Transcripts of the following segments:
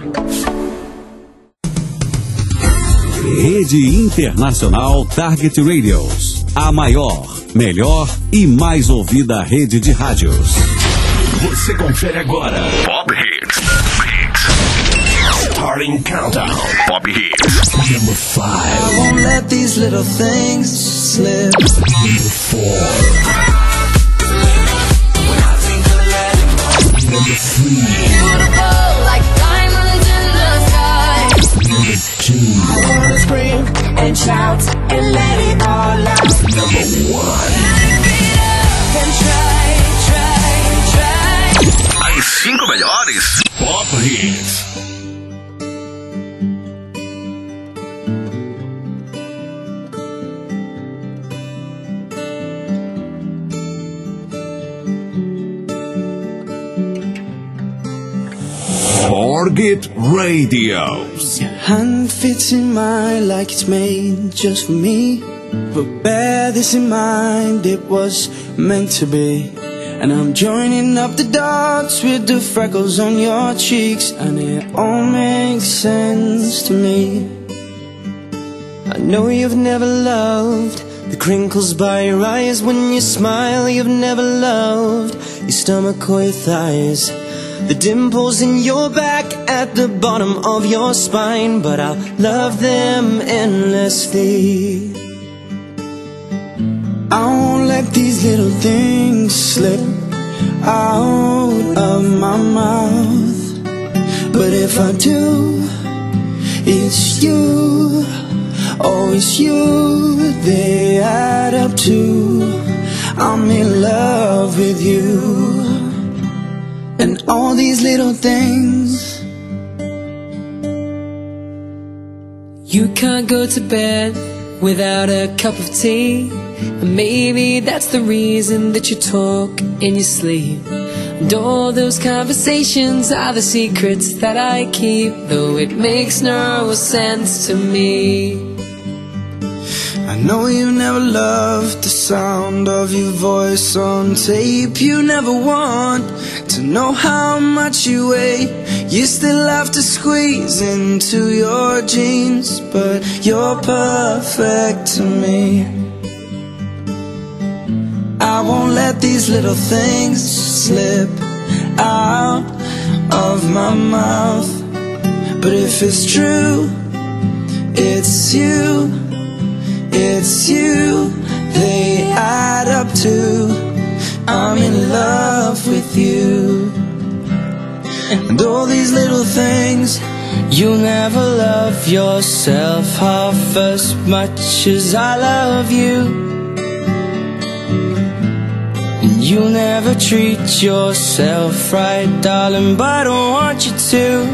Rede Internacional Target Radios. A maior, melhor e mais ouvida rede de rádios. Você confere agora Pop Hits. Starting Countdown. Pop Hits. Number 5. I won't let these little things slip. Number 4. Number 3. Beautiful like diamonds in the sky. Number 2. I wanna scream and shout and let it all out. Number 1. And try. As 5 melhores Pop Hits. Target Radios. Your hand fits in mine like it's made just for me. But bear this in mind, it was meant to be. And I'm joining up the dots with the freckles on your cheeks, and it all makes sense to me. I know you've never loved the crinkles by your eyes when you smile. You've never loved your stomach or your thighs, the dimples in your back at the bottom of your spine. But I'll love them endlessly. I won't let these little things slip out of my mouth. But if I do, it's you, oh it's you, they add up to I'm in love with you. And all these little things. You can't go to bed without a cup of tea, and maybe that's the reason that you talk in your sleep. And all those conversations are the secrets that I keep, though it makes no sense to me. I know you never loved the sound of your voice on tape. You never want to know how much you weigh. You still have to squeeze into your jeans, but you're perfect to me. I won't let these little things slip out of my mouth. But if it's true, it's you, it's you, they add up to I'm in love with you. And all these little things. You'll never love yourself half as much as I love you. And you'll never treat yourself right, darling, but I don't want you to.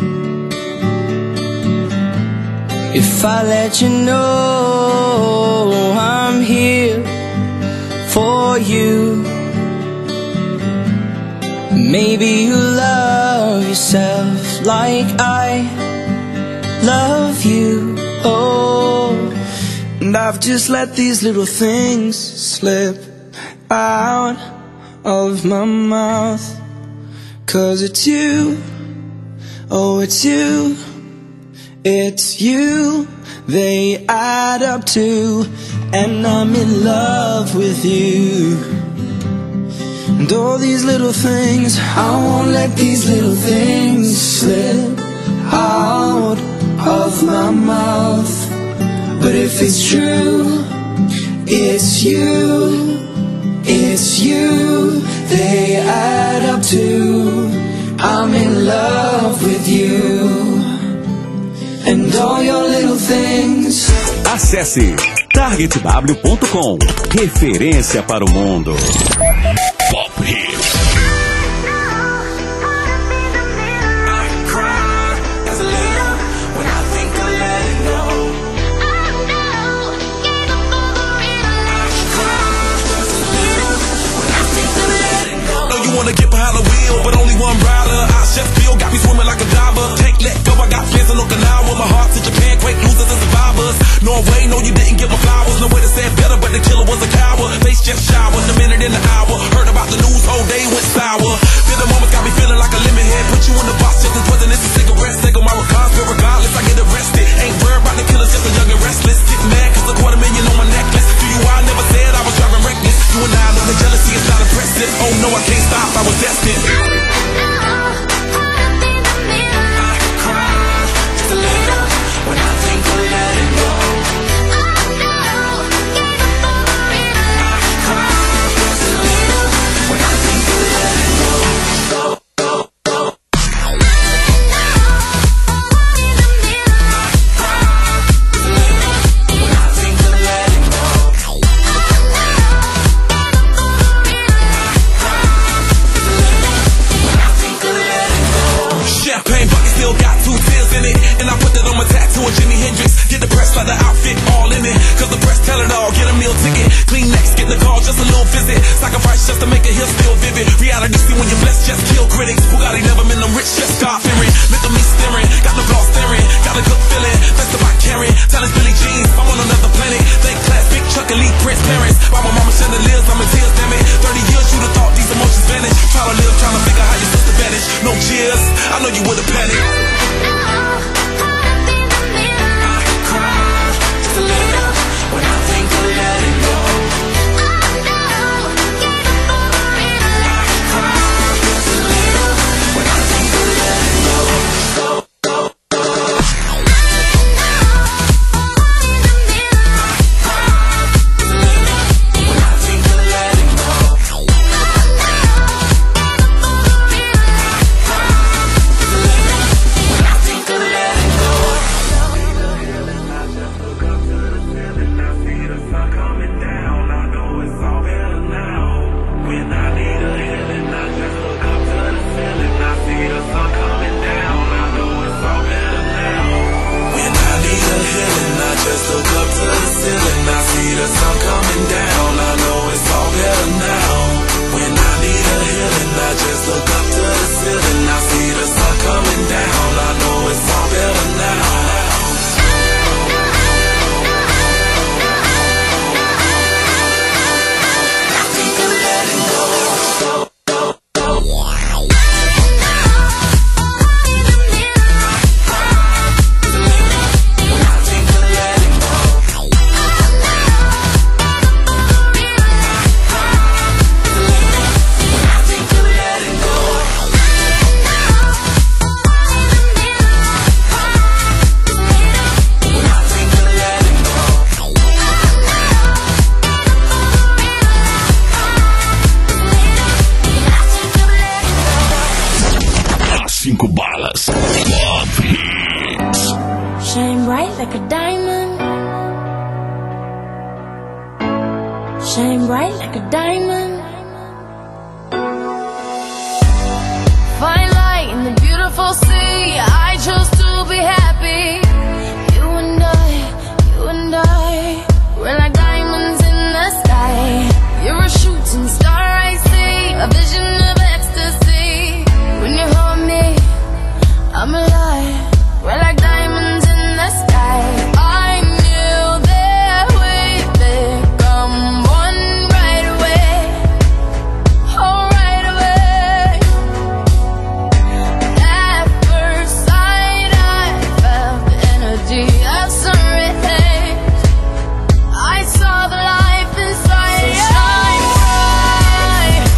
If I let you know I'm here for you, maybe you'll love yourself like I love you. Oh, and I've just let these little things slip out of my mouth. 'Cause it's you, oh it's you, it's you, they add up to, and I'm in love with you. And all these little things, I won't let these little things slip out of my mouth. But if it's true, it's you, it's you, they add up to I'm in love with you. And all your little things. Acesse targetw.com, referência para o mundo. Pop Hits. Wanna get behind the wheel, but only one rider. I chef feel got me swimming like a diver. Can't let go, I got plans in Okinawa. My heart's in Japan, quake losers and survivors. Norway, no you didn't get my flowers. No way to say it better, but the killer was a coward. Face just showered, a minute in the hour. Heard about the news whole day Get the press like the outfit all in it, cause the press tell it all. Get a meal ticket, clean next, get the call, just a little visit. Sacrifice just to make it here still vivid. Reality see when you're blessed, just kill critics. Bugatti never been them rich, just God fearing. Look at me staring, got the flaw staring. Got a good feeling, that's about carrying. Talent's Billie Jean, I'm on another planet. Think class, big Chuck, elite Prince parents. By my mama chandeliers, I'm in tears, damn it. 30 years, you'd have thought these emotions vanish. Try to live, trying to figure how your sister vanished. No cheers, I know you would've panicked. Shine bright like a diamond. Shine bright like a diamond. Fine light in the beautiful sea. I chose to be happy. You and I, we're like diamonds in the sky. You're a shooting star, I see, a vision of ecstasy. When you hold me, I'm alive. We're like diamonds in the sky. I knew that we'd become one right away. Oh, right away. At first sight, I felt the energy of sun rays. I saw the life inside. So shine bright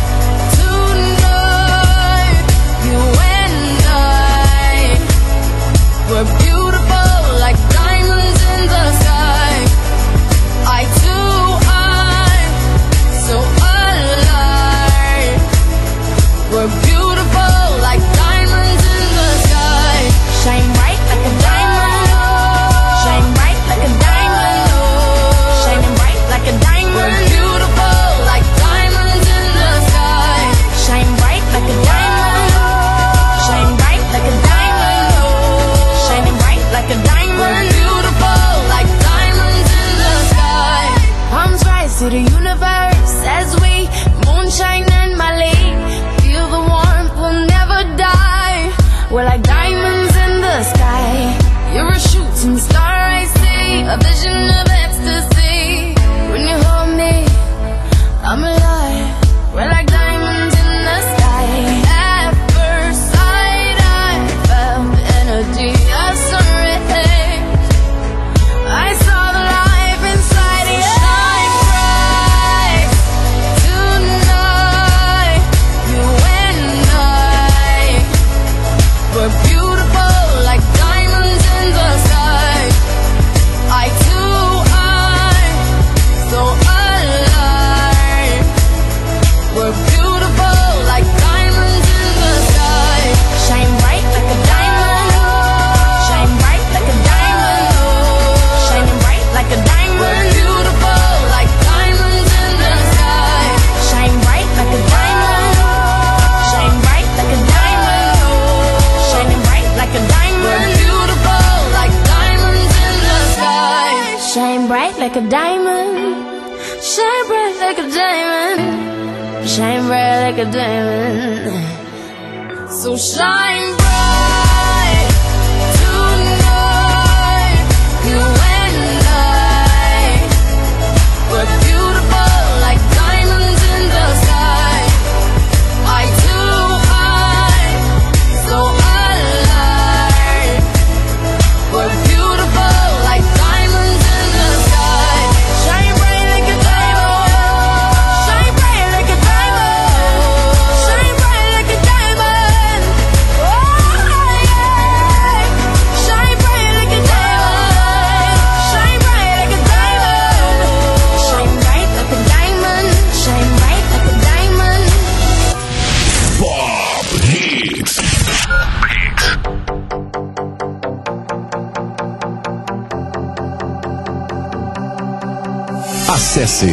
tonight. You and I, we're beautiful like diamonds in the sky. Eye to eye, so alive. We're beautiful like diamonds in the sky. Shine bright like a diamond. Shine bright like a diamond. Shining bright like a diamond. We're beautiful like diamonds in the sky. Shine bright like a diamond. Shine bright like a diamond. Shining bright like a diamond. We're beautiful like diamonds in the sky. Palms rise to the universe as we moonshine and Mali. Feel the warmth, we'll never die. We're like diamonds in the sky. You're a shooting star, I see, a vision of ecstasy. When you hold me, I'm alive. We're like diamonds in the sky. At first sight, I felt the energy of sun rays. I saw the life inside you. Shine bright tonight. You and I, we're like a diamond. Shine bright like a diamond. Shine bright like a diamond. So shine bright tonight. You and I, we're beautiful like diamonds in the sky. Eye to eye, so alive. We're beautiful like diamonds in the sky. Shine bright like a diamond. Shine bright like a diamond. Shine bright like a diamond. Oh yeah. Shine bright like a diamond. Shine bright like a diamond. Shine bright like a diamond. Shine bright like a diamond. Pop Hits. Acesse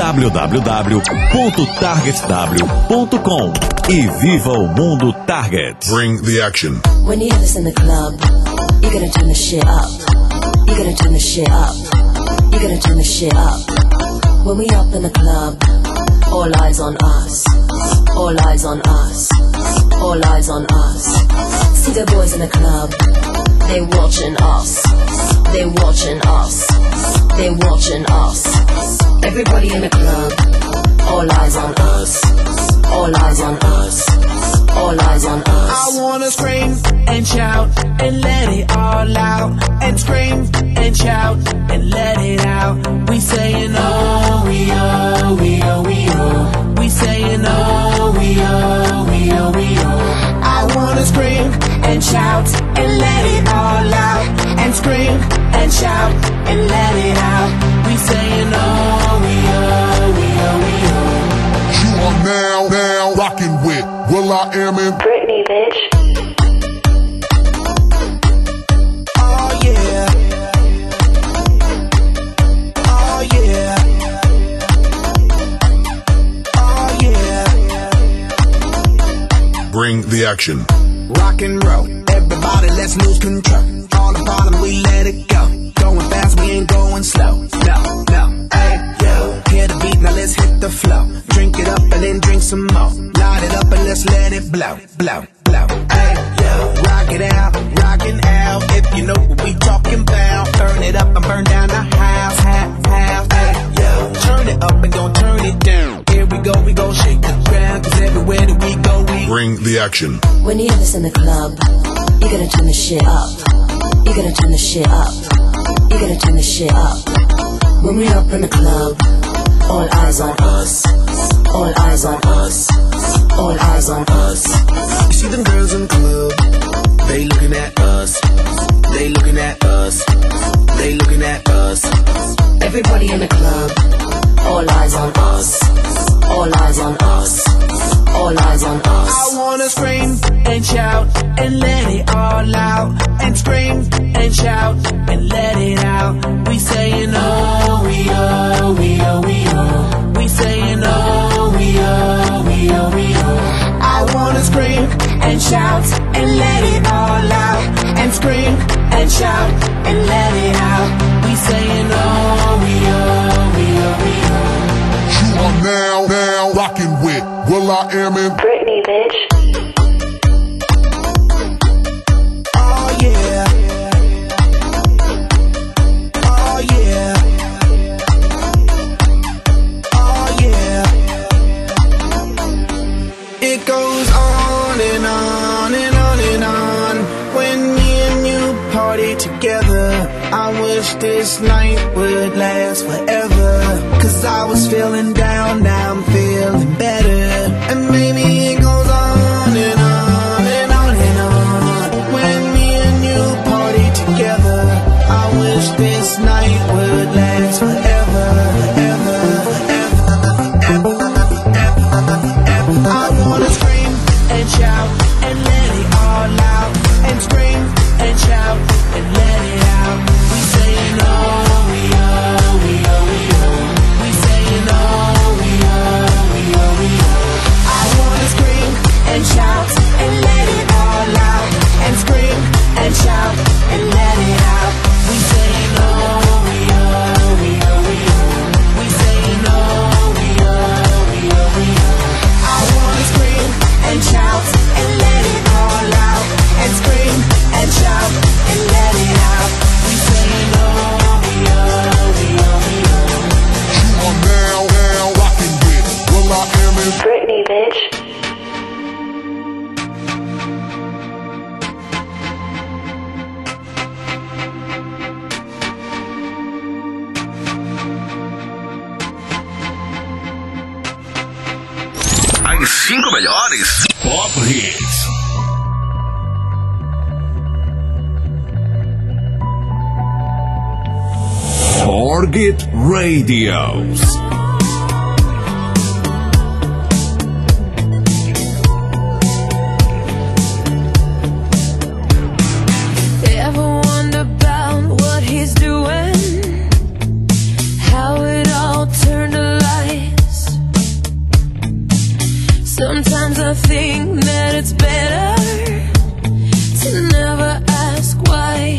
www.targetw.com e viva o mundo Target. Bring the action. When you have this in the club, you're gonna turn the shit up. You're gonna turn the shit up. You're gonna turn the shit up. When we up in the club, all eyes on us. All eyes on us. All eyes on us. See the boys in the club, they watching us. They watching us. They watching us. Everybody in the club, all eyes on us. All eyes on us. All eyes on us. I wanna scream and shout and let it all out. And scream and shout and let it out. We saying oh, we oh, we oh, we oh. We saying oh, we oh, we oh, we oh. I wanna scream and shout and let it all out. And scream and shout and let it out. We saying oh, we oh, we oh, we oh. You are now rocking with will.i.am in Britney, bitch. Oh yeah. Oh yeah. Oh yeah. Bring the action. Rock and roll, everybody let's lose control. All the bottom we let it go. Going fast, we ain't going slow. No, hey, yo. Hear the beat, now let's hit the flow. Drink it up and then drink some more. Light it up and let's let it blow. Hey, yo. Rock it out, rockin' out. If you know what we talking about. Burn it up and burn down the house. Hey, yo. Turn it up and don't turn it down. Here we go shake the ground. Cause everywhere that we go, we Bring the action. When you have this in the club, you're gonna turn the shit up. You're gonna turn the shit up. You're gonna turn the shit up. When we up in the club, all eyes on us. All eyes on us. All eyes on us. You see them girls in the club, they looking at us. They looking at us. They looking at us. Everybody in the club, all eyes on us. All eyes on us. All eyes on us. I wanna scream and shout and let it all out. And scream and shout and let it out. We saying oh, we oh, we oh, we oh. We saying oh, we oh, we oh, we oh. I wanna scream and shout and let it all out. And scream and shout and let it out. We saying oh, we oh, we oh, we oh. You are now rocking with will.i.am in Britney, bitch. Oh yeah. Oh yeah. Oh yeah. It goes on and on and on and on. When me and you party together, I wish this night would last forever. Cause I was feeling down, now I'm feeling better. And maybe it goes on and on and on and on. When me and you party together, I wish this night would last forever, forever, forever, forever. I wanna scream and shout and let it all out. And scream and shout and let it out. We saying oh, we oh, we oh, we oh. We saying oh, we oh, we oh, we oh. I wanna melhores. Pop Hits. Target Radios. Ever wonder about what he's doing? How it all turned to lies. Sometimes I think that it's better to never ask why.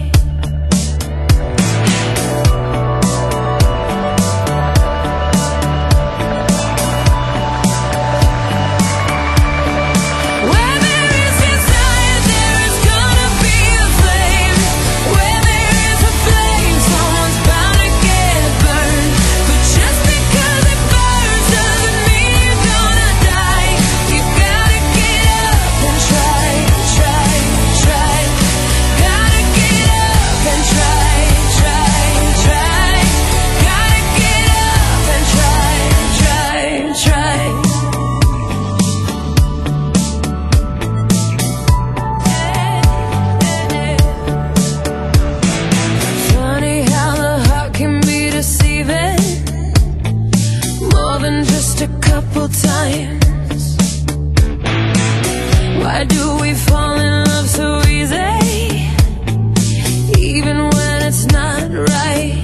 Times. Why do we fall in love so easy, even when it's not right?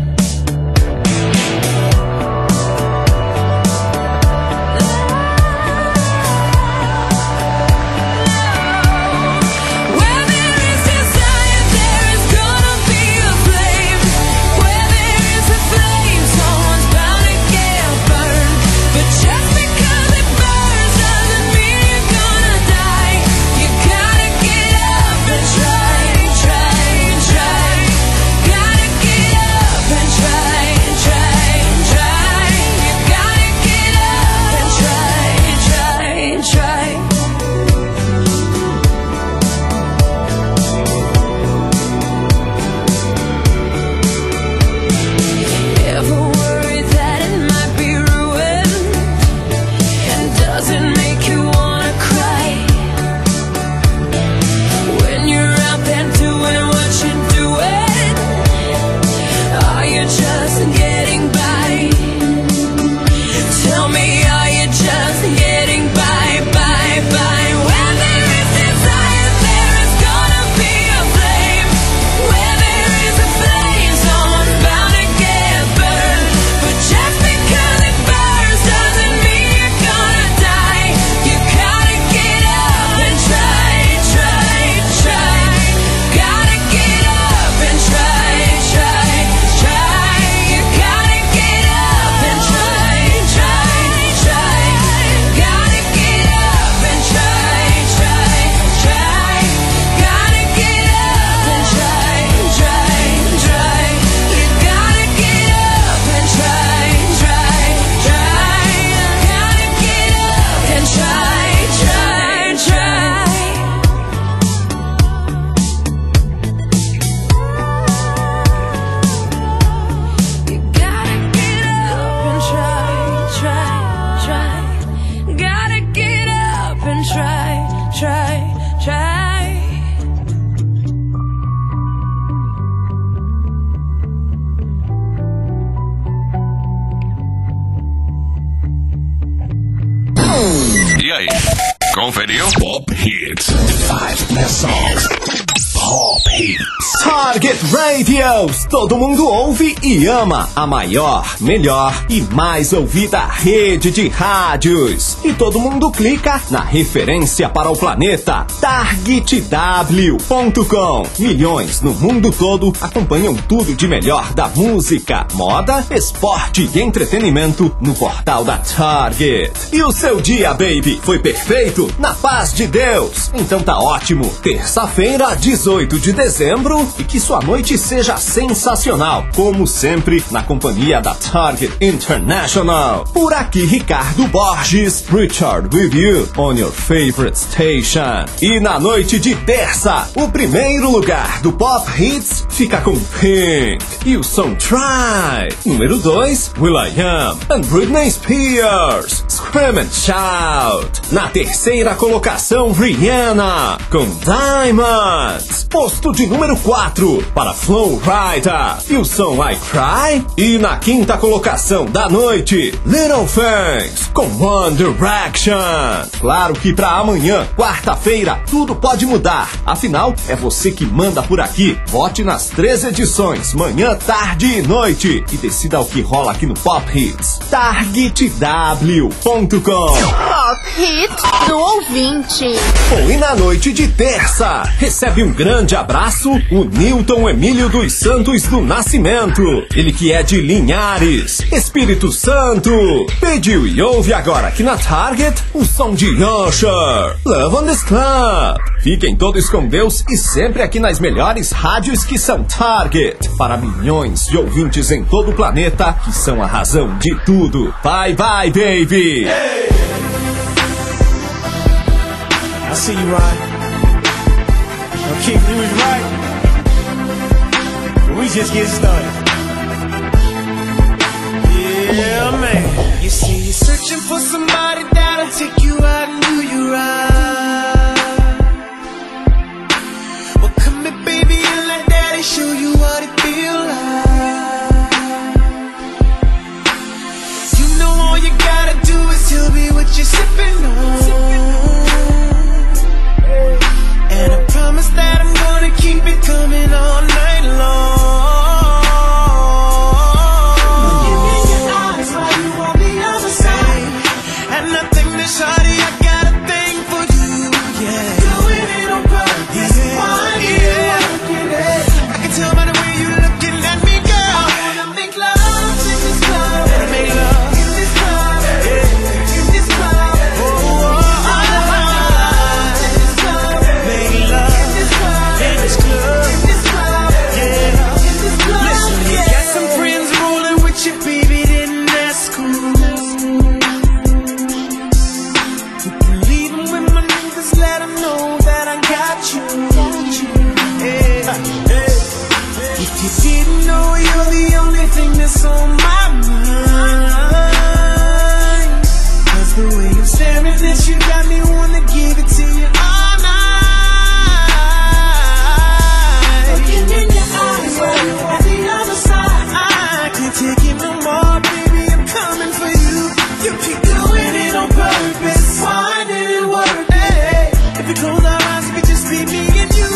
Where there is desire, there is gonna be a flame. Where there is a flame, someone's bound to get burned. But just because it burns doesn't mean you're gonna die. You gotta get up and try, try, try. Gotta get up and try, try, try. You gotta get up and try, try, try. Ever worried that it might be ruined? And does it make you wanna cry? When you're out there doing what you're doing, are you just getting by? Tell me, are you just getting by, by, by? Where there is desire, there is gonna be a flame. Where there is a flame, someone's bound to get burned. But just because it burns doesn't mean you're gonna die. You gotta get up and try, try, try. Gotta get up and try, try, try. You gotta get up and try, try, try. Gotta get up and try, try, try. Gotta get up and try, try, try. You gotta get up and try, try, try. Gotta get up and try, try, try. You gotta get up and try, try, try. Gotta get up and try, try, try. E aí? Conferiu? Pop Hits. 5 best songs. Pop Hits. Target Radios, todo mundo ouve e ama a maior, melhor e mais ouvida rede de rádios. E todo mundo clica na referência para o planeta, targetw.com. Milhões no mundo todo acompanham tudo de melhor da música, moda, esporte e entretenimento no portal da Target. E o seu dia, baby, foi perfeito? Na paz de Deus? Então tá ótimo. Terça-feira, 18 de dezembro, e que sua noite seja sensacional, como sempre, na companhia da Target International. Por aqui, Ricardo Borges, Richard with you on your favorite station. E na noite de terça, o primeiro lugar do Pop Hits fica com Pink e o som Try. Número 2, will.i.am and Britney Spears, Scream and Shout. Na terceira colocação, Rihanna com Diamonds. Posto de número 4 para Flo Rida e o som I Cry. E na quinta colocação da noite, Little Things com One Direction. Claro que pra amanhã, quarta-feira, tudo pode mudar. Afinal, é você que manda por aqui. Vote nas 3 edições, manhã, tarde e noite. E decida o que rola aqui no Pop Hits. TargetW.com. Pop Hits do ouvinte. Bom, e na noite de terça, recebe um grande abraço o Newton Emílio dos Santos do Nascimento. Ele que é de Linhares, Espírito Santo. Pediu e ouve agora aqui na Target o som de Usher, Love on this Club. Fiquem todos com Deus e sempre aqui nas melhores rádios que são Target. Para milhões de ouvintes em todo o planeta que são a razão de tudo. Bye bye, baby. Hey. I see you, Ryan. No, Keith, you was right. We just get started. Yeah, man. You see, you're searching for somebody that'll take you out and do you right. Well, come here, baby, and let daddy show you what it feel like. You know all you gotta do is tell me what you're sipping on. And I promise that I'm gonna keep it coming all night long. Give me your eyes while you on the other side. And I think that shawty, I got a thing for you, yeah. Doing it on purpose, why you working it? I can tell by the way you looking at me, girl. I wanna make love in this club. Let me make love in this club, yeah. In this club, oh, oh, oh. You didn't know you're the only thing that's on my mind. 'Cause the way you're staring at you got me wanna give it to you all night. Looking in your eyes while you on the other side. I can't take it no more, baby, I'm coming for you. You keep doing it on purpose. Why did it work? Hey, if you close our eyes, it could just be me and you.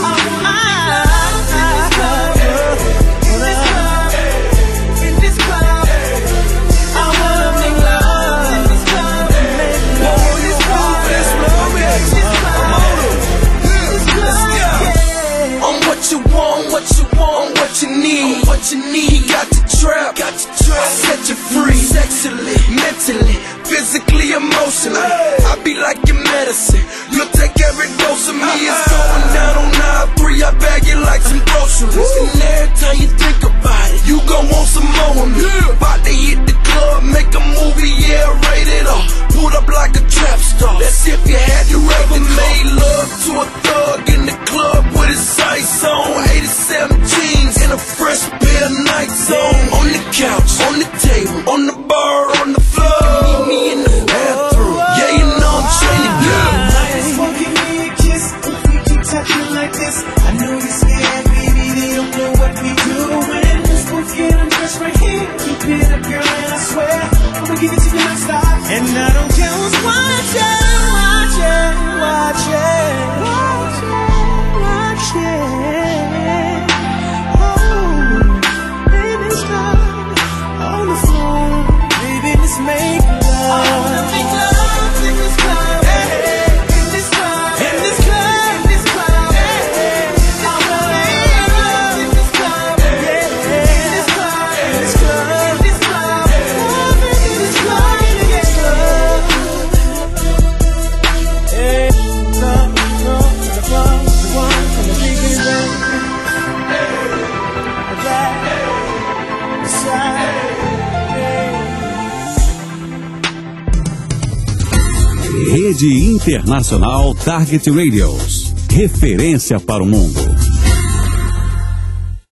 What you need, he got the trap, I set you free, sexually, mentally, physically, emotionally. I be like your medicine, you'll take every dose of me. It's going down on 9-3, I bag it like some groceries. And every time you think about it, you gon' want some more of me. About to hit the club, make a movie, yeah, rated R. Pulled up like a trap star, that's if you had your ever made love to a thug in the club with his sights on. 87 jeans and a fresh pair of Nikes on the couch, on the table, on the bar, on the floor. Meet me in the bathroom, yeah, you know I'm trying to get. Just won't give me a kiss if we keep touching like this. I know you're scared, baby, they don't know what we doing. This one's getting just right here. Keep it up, girl, and I swear I'ma give it to you non-stop. And I don't care who's watching, watching, watching, watching, watching. Make love. I wanna make love in this club, hey, in this club, in this club, in this club, hey, I wanna make love in this club, yeah, in this club, in this club, in this club, love in this club, in this club, hey, no, no. Rede Internacional Target Radios. Referência para o mundo.